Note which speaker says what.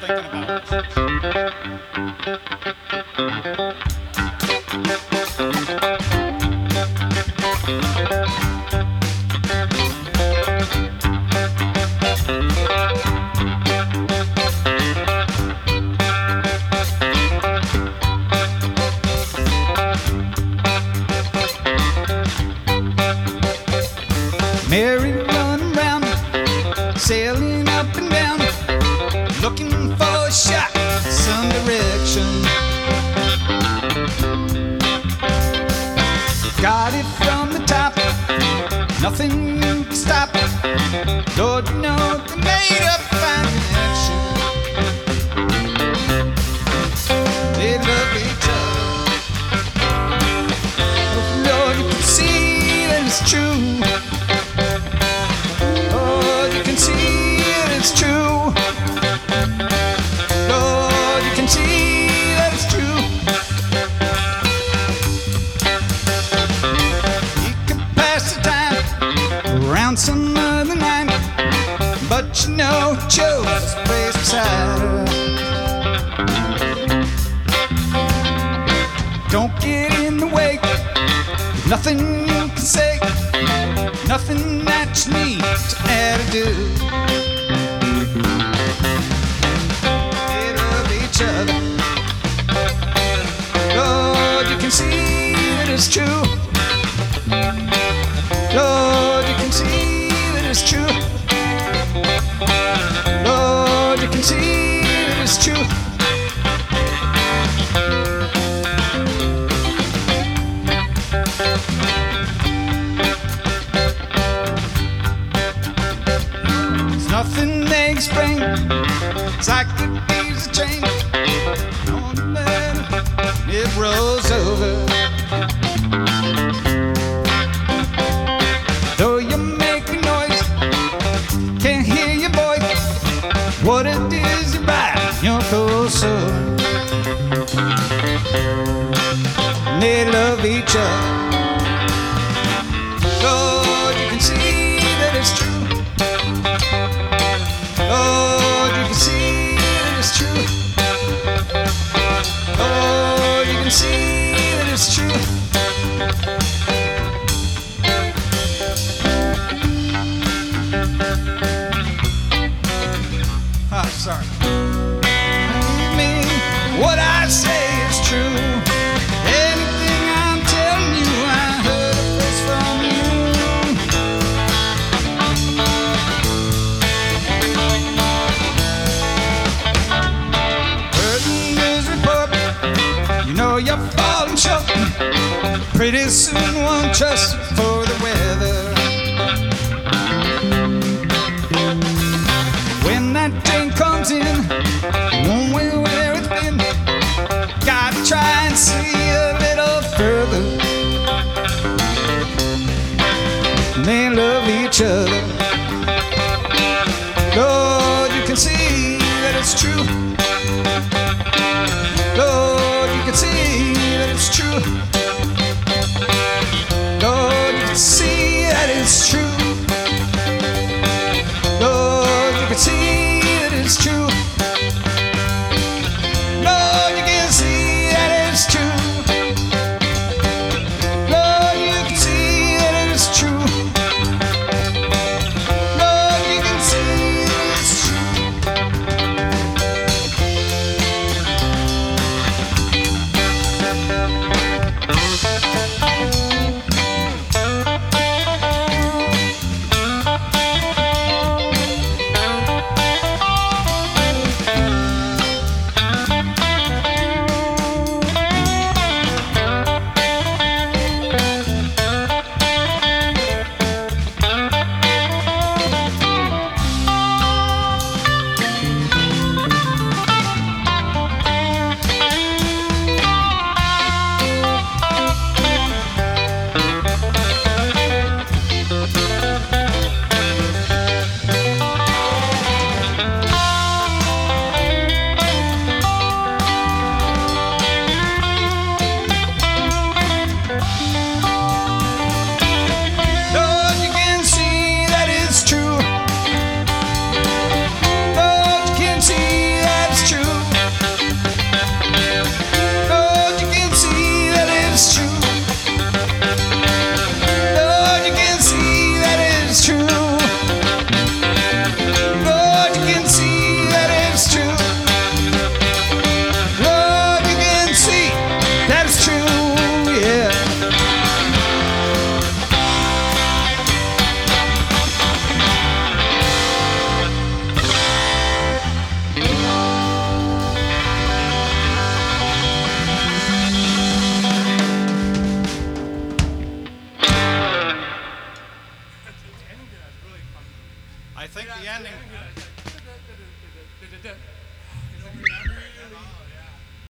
Speaker 1: Mary running round, sailing up and down, looking for a shot, some direction. Got it from the top, nothing can stop. Lord, you know they made a fine connection. They love each other. Lord, you can see that it's true. It's true. Lord, you can see that it's true. You can pass the time around some other night, but you know Joe's place beside her. Don't get in the way, nothing you can say, nothing that you need to add or do. Other. Lord, you can see that it's true. Lord, you can see that it's true. Lord, you can see that it's true. There's nothing they explain. It's like the leaves of change. It rolls over. Though you make a noise, can't hear your voice. What it is you ride your cold soul. And they love each other. Lord, you can see that it's true. Lord, you can see that it's true. Lord, you can see that it's true. Oh, sorry. Believe me, what I say is true. Anything I'm telling you, I heard it first from you. Heard the news report. You know you're falling short. Pretty soon won't trust you for the weather. When that train comes in, won't we where it's been? Gotta try and see a little further. They love each other. Lord, you can see that it's true. Lord, you can see that it's true. Lord, you can see that it's true. Lord, you can see that it's true. Lord, you can see that it's true. Lord, you can see that it's true.
Speaker 2: standing.